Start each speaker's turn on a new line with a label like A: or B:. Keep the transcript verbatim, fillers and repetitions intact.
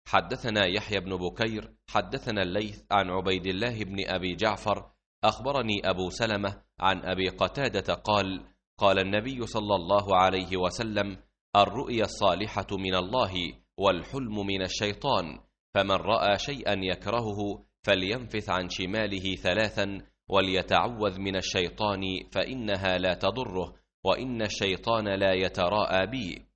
A: حدثنا يحيى بن بكير حدثنا الليث عن عبيد الله بن أبي جعفر أخبرني أبو سلمة عن أبي قتادة قال قال النبي صلى الله عليه وسلم: الرؤيا الصالحة من الله والحلم من الشيطان، فمن رأى شيئا يكرهه فلينفث عن شماله ثلاثا وليتعوذ من الشيطان فإنها لا تضره، وإن الشيطان لا يتراءى بي.